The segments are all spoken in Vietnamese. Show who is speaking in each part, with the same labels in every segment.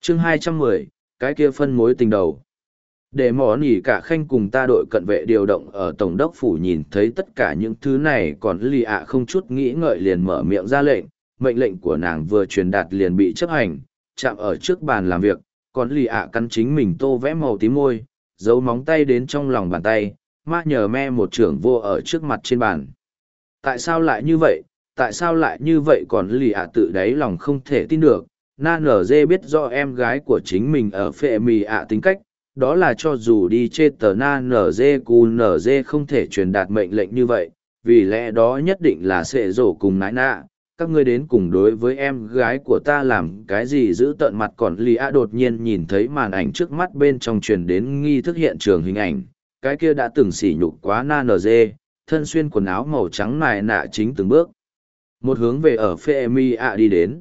Speaker 1: chương 210, cái kia phân mối tình đầu. Để mỏ nỉ cả khanh cùng ta đội cận vệ điều động ở tổng đốc phủ nhìn thấy tất cả những thứ này, còn lì ạ không chút nghĩ ngợi liền mở miệng ra lệnh. Mệnh lệnh của nàng vừa truyền đạt liền bị chấp hành, chạm ở trước bàn làm việc, còn lì ạ cắn chính mình tô vẽ màu tím môi, giấu móng tay đến trong lòng bàn tay, ma nhờ me một trưởng vô ở trước mặt trên bàn. Tại sao lại như vậy? Tại sao lại như vậy? Còn lì ạ tự đáy lòng không thể tin được. Na nở dê biết do em gái của chính mình ở phệ mì ạ tính cách, đó là cho dù đi chê tờ na nở dê cù nở dê không thể truyền đạt mệnh lệnh như vậy, vì lẽ đó nhất định là sẽ rổ cùng nái nạ. Các ngươi đến cùng đối với em gái của ta làm cái gì giữ tợn mặt. Còn lì ạ đột nhiên nhìn thấy màn ảnh trước mắt bên trong truyền đến nghi thức hiện trường hình ảnh, cái kia đã từng sỉ nhục quá na nở dê, thân xuyên quần áo màu trắng nài nạ chính từng bước một hướng về ở phê mi ạ đi đến.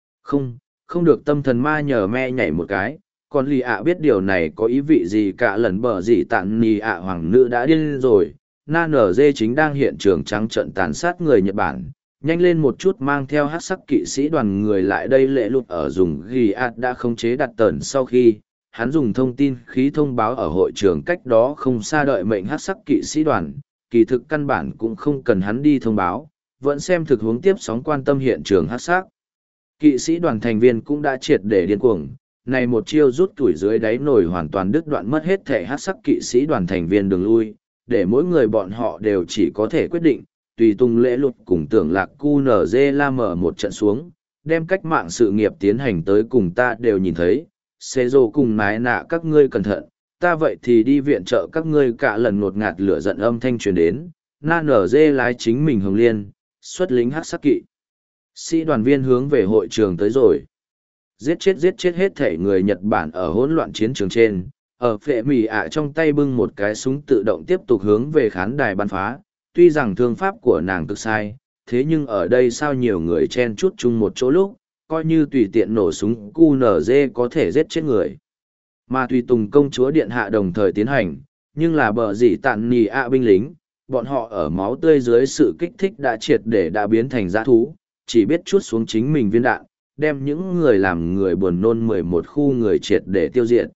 Speaker 1: Không được, tâm thần ma nhờ me nhảy một cái. Còn lì ạ biết điều này có ý vị gì, cả lần bờ gì tạn nì ạ hoàng nữ đã điên rồi. Na nở dê chính đang hiện trường trắng trận tàn sát người Nhật Bản, nhanh lên một chút mang theo hát sắc kỵ sĩ đoàn người lại đây. Lệ lụt ở dùng ghi ạt đã khống chế đặt tờn sau khi hắn dùng thông tin khí thông báo ở hội trường cách đó không xa đợi mệnh hát sắc kỵ sĩ đoàn, kỳ thực căn bản cũng không cần hắn đi thông báo, vẫn xem thực huống tiếp sóng quan tâm hiện trường hát sắc. Kỵ sĩ đoàn thành viên cũng đã triệt để điên cuồng, này một chiêu rút tuổi dưới đáy nổi hoàn toàn đứt đoạn mất hết thể hát sắc kỵ sĩ đoàn thành viên đường lui, để mỗi người bọn họ đều chỉ có thể quyết định, tùy tung lễ lụt cùng tưởng lạc cu nở dê la mở một trận xuống, đem cách mạng sự nghiệp tiến hành tới cùng ta đều nhìn thấy, xê rô cùng nái nạ các ngươi cẩn thận, ta vậy thì đi viện trợ các ngươi. cả lần ngột ngạt lửa giận âm thanh truyền đến, na nở dê lái chính mình hồng liên, xuất lính hát sắc kỵ sĩ đoàn viên hướng về hội trường tới rồi. Giết chết hết thể người Nhật Bản ở hỗn loạn chiến trường trên, ở phệ mì ạ trong tay bưng một cái súng tự động tiếp tục hướng về khán đài bắn phá. Tuy rằng thương pháp của nàng cực sai, thế nhưng ở đây sao nhiều người chen chúc chung một chỗ lúc, coi như tùy tiện nổ súng QNZ có thể giết chết người. Mà tùy tùng công chúa điện hạ đồng thời tiến hành, nhưng là bờ gì tạn nì ạ binh lính, bọn họ ở máu tươi dưới sự kích thích đã triệt để đã biến thành dã thú, chỉ biết chuốt xuống chính mình viên đạn, đem những người làm người buồn nôn 11 khu người triệt để tiêu diệt.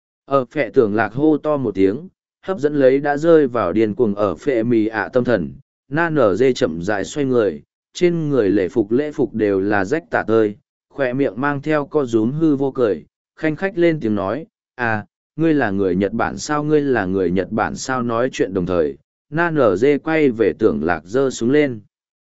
Speaker 1: Ở phệ tưởng lạc hô to một tiếng, hấp dẫn lấy đã rơi vào điên cuồng ở phệ mì ạ tâm thần, na nở dê chậm rãi xoay người, trên người lễ phục đều là rách tả tơi, khỏe miệng mang theo co rúm hư vô cười, khanh khách lên tiếng nói, à, ngươi là người Nhật Bản sao, ngươi là người Nhật Bản sao. Nói chuyện đồng thời, na nở dê quay về tưởng lạc giơ súng lên.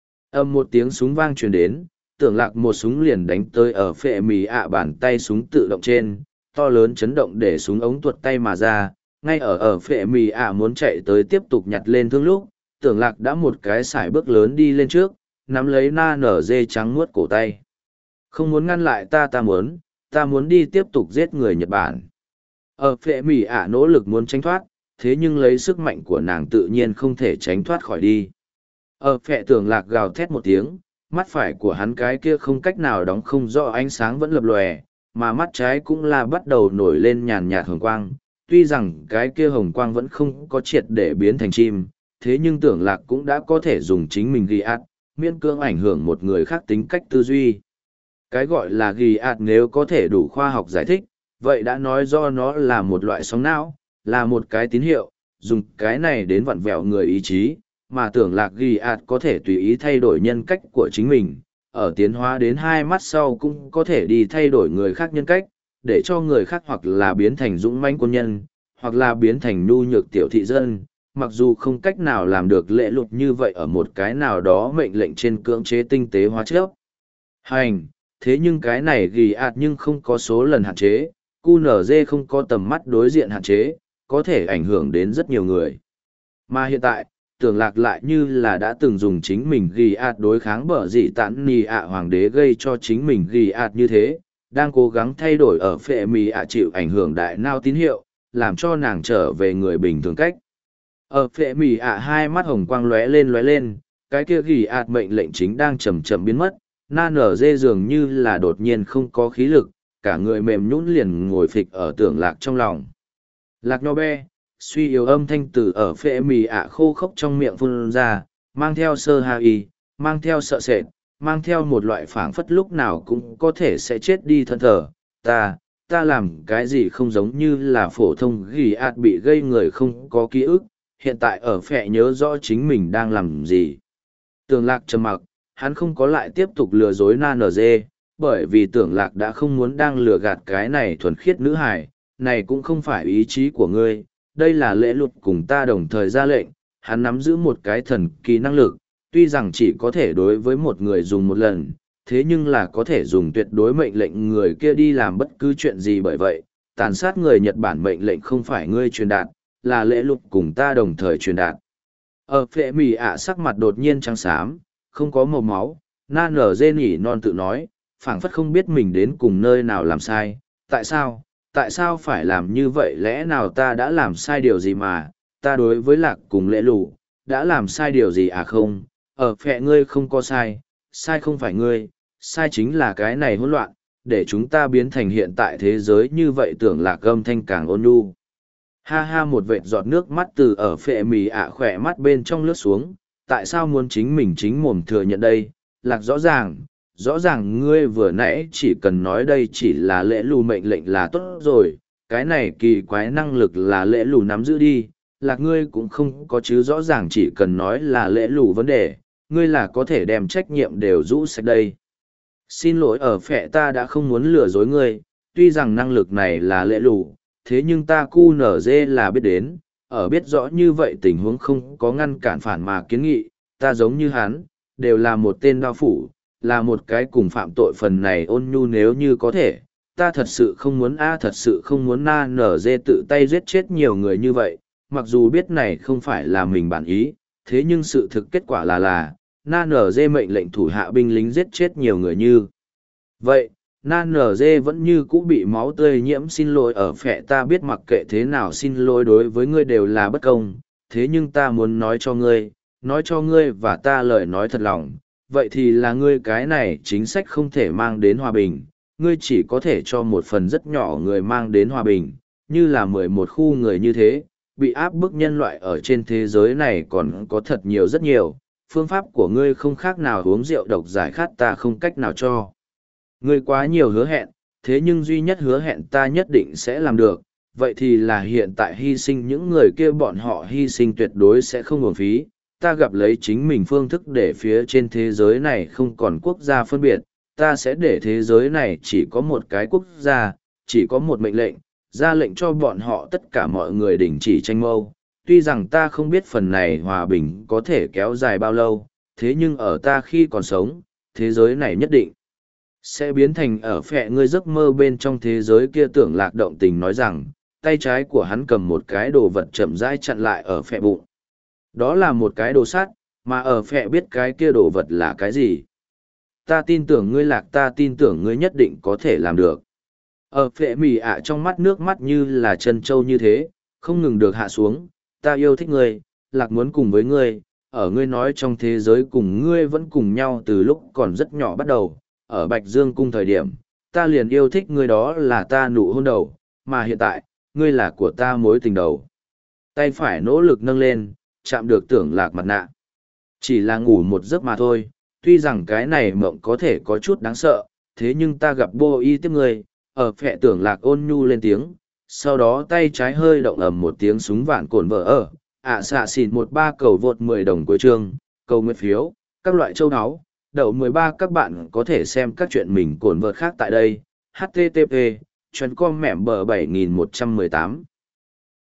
Speaker 1: Âm một tiếng súng vang truyền đến, tưởng lạc một súng liền đánh tới ở phệ mì ạ bàn tay súng tự động trên, to lớn chấn động để súng ống tuột tay mà ra. Ngay ở phệ mì ạ muốn chạy tới tiếp tục nhặt lên thương lúc, tưởng lạc đã một cái sải bước lớn đi lên trước, nắm lấy na nở dê trắng muốt cổ tay. Không muốn ngăn lại ta muốn đi tiếp tục giết người Nhật Bản. Ở phệ mì ạ nỗ lực muốn tránh thoát, thế nhưng lấy sức mạnh của nàng tự nhiên không thể tránh thoát khỏi đi. Ở phệ tưởng lạc gào thét một tiếng, mắt phải của hắn cái kia không cách nào đóng không rõ ánh sáng vẫn lập lòe, mà mắt trái cũng là bắt đầu nổi lên nhàn nhạt hồng quang. Tuy rằng cái kia hồng quang vẫn không có triệt để biến thành chim, thế nhưng tưởng lạc cũng đã có thể dùng chính mình ghi ạt, miễn cưỡng ảnh hưởng một người khác tính cách tư duy. Cái gọi là ghi ạt nếu có thể đủ khoa học giải thích, vậy đã nói do nó là một loại sóng não, là một cái tín hiệu, dùng cái này đến vặn vẹo người ý chí, mà tưởng lạc ghi ạt có thể tùy ý thay đổi nhân cách của chính mình, ở tiến hóa đến 2 mắt sau cũng có thể đi thay đổi người khác nhân cách, để cho người khác hoặc là biến thành dũng mãnh quân nhân, hoặc là biến thành nhu nhược tiểu thị dân. Mặc dù không cách nào làm được lệ lục như vậy ở một cái nào đó mệnh lệnh trên cưỡng chế tinh tế hóa chấp hành, thế nhưng cái này ghi ạt nhưng không có số lần hạn chế, QNZ không có tầm mắt đối diện hạn chế, có thể ảnh hưởng đến rất nhiều người. Mà hiện tại, tưởng lạc lại như là đã từng dùng chính mình ghi ạt đối kháng bở dị tãn nì ạ hoàng đế gây cho chính mình ghi ạt như thế, đang cố gắng thay đổi ở phệ mì ạ chịu ảnh hưởng đại nao tín hiệu, làm cho nàng trở về người bình thường cách. Ở phệ mì ạ hai mắt hồng quang lóe lên, cái kia ghi ạt mệnh lệnh chính đang chậm chậm biến mất, na nở dê dường như là đột nhiên không có khí lực, cả người mềm nhũn liền ngồi phịch ở tưởng lạc trong lòng. Lạc nho be, suy yếu âm thanh từ ở phệ mì ạ khô khốc trong miệng phun ra, mang theo sơ ha y, mang theo sợ sệt, mang theo một loại phảng phất lúc nào cũng có thể sẽ chết đi thân thờ. Ta ta làm cái gì không giống như là phổ thông ghi ạt bị gây người không có ký ức, hiện tại ở phẹ nhớ rõ chính mình đang làm gì. Tưởng lạc trầm mặc, hắn không có lại tiếp tục lừa dối na nở dê, bởi vì tưởng lạc đã không muốn đang lừa gạt cái này thuần khiết nữ hài, này cũng không phải ý chí của ngươi, đây là lễ luật cùng ta đồng thời ra lệnh, hắn nắm giữ một cái thần kỳ năng lực, tuy rằng chỉ có thể đối với một người dùng một lần, thế nhưng là có thể dùng tuyệt đối mệnh lệnh người kia đi làm bất cứ chuyện gì. Bởi vậy, tàn sát người Nhật Bản mệnh lệnh không phải ngươi truyền đạt, là lễ luật cùng ta đồng thời truyền đạt. Ở phệ mì ạ sắc mặt đột nhiên trắng xám, không có màu máu, na nở dê nỉ non tự nói, phảng phất không biết mình đến cùng nơi nào làm sai, tại sao phải làm như vậy, lẽ nào ta đã làm sai điều gì mà, ta đối với lạc cùng lễ lụ, đã làm sai điều gì à không, ở phệ ngươi không có sai, sai không phải ngươi, sai chính là cái này hỗn loạn, để chúng ta biến thành hiện tại thế giới như vậy. Tưởng lạc âm thanh càng ôn nhu. Ha ha, một vệt giọt nước mắt từ ở phệ mì ạ khỏe mắt bên trong lướt xuống, tại sao muốn chính mình chính mồm thừa nhận đây, lạc rõ ràng ngươi vừa nãy chỉ cần nói đây chỉ là lễ lù mệnh lệnh là tốt rồi, cái này kỳ quái năng lực là lễ lù nắm giữ đi, lạc ngươi cũng không có chứ, rõ ràng chỉ cần nói là lễ lù vấn đề, ngươi là có thể đem trách nhiệm đều rũ sạch đây. Xin lỗi ở phệ, ta đã không muốn lừa dối ngươi, tuy rằng năng lực này là lễ lù, thế nhưng ta cu nở dê là biết đến, ở biết rõ như vậy tình huống không có ngăn cản phản mà kiến nghị, ta giống như hắn, đều là một tên đao phủ, là một cái cùng phạm tội phần này ôn nhu, nếu như có thể, ta thật sự không muốn thật sự không muốn na nở dê tự tay giết chết nhiều người như vậy, mặc dù biết này không phải là mình bản ý, thế nhưng sự thực kết quả là na nở dê mệnh lệnh thủ hạ binh lính giết chết nhiều người như vậy. Na nở dê vẫn như cũ bị máu tươi nhiễm. Xin lỗi ở phệ, ta biết mặc kệ thế nào xin lỗi đối với ngươi đều là bất công, thế nhưng ta muốn nói cho ngươi và ta lời nói thật lòng, vậy thì là ngươi cái này chính sách không thể mang đến hòa bình, ngươi chỉ có thể cho một phần rất nhỏ người mang đến hòa bình, như là 11 khu người như thế, bị áp bức nhân loại ở trên thế giới này còn có thật nhiều rất nhiều, phương pháp của ngươi không khác nào uống rượu độc giải khát, ta không cách nào cho ngươi quá nhiều hứa hẹn, thế nhưng duy nhất hứa hẹn ta nhất định sẽ làm được, vậy thì là hiện tại hy sinh những người kia, bọn họ hy sinh tuyệt đối sẽ không uổng phí, ta gặp lấy chính mình phương thức để phía trên thế giới này không còn quốc gia phân biệt, ta sẽ để thế giới này chỉ có một cái quốc gia, chỉ có một mệnh lệnh, ra lệnh cho bọn họ tất cả mọi người đình chỉ tranh mâu. Tuy rằng ta không biết phần này hòa bình có thể kéo dài bao lâu, thế nhưng ở ta khi còn sống, thế giới này nhất định sẽ biến thành ở phệ ngươi giấc mơ bên trong thế giới kia. Tưởng lạc động tình nói rằng, tay trái của hắn cầm một cái đồ vật chậm rãi chặn lại ở phệ bụng. Đó là một cái đồ sắt, mà ở phệ biết cái kia đồ vật là cái gì. Ta tin tưởng ngươi lạc, ta tin tưởng ngươi nhất định có thể làm được. Ở phệ mì ạ trong mắt nước mắt như là chân trâu như thế, không ngừng được hạ xuống. Ta yêu thích ngươi, lạc muốn cùng với ngươi, ở ngươi nói trong thế giới cùng ngươi vẫn cùng nhau từ lúc còn rất nhỏ bắt đầu. Ở Bạch Dương cung thời điểm, ta liền yêu thích ngươi, đó là ta nụ hôn đầu, mà hiện tại, ngươi là của ta mối tình đầu. Tay phải nỗ lực nâng lên, chạm được tưởng lạc mặt nạ. Chỉ là ngủ một giấc mà thôi, tuy rằng cái này mộng có thể có chút đáng sợ, thế nhưng ta gặp bô y tiếp ngươi. Ở phệ tưởng lạc ôn nhu lên tiếng, sau đó tay trái hơi động ầm một tiếng, súng vạn cồn vỡ ở, xạ xỉn 13 cầu vượt 10 đồng cuối chương, cầu nguyện phiếu, các loại châu áo. Đậu 13 các bạn có thể xem các chuyện mình cồn vợt khác tại đây. http://com mẻm bờ 7118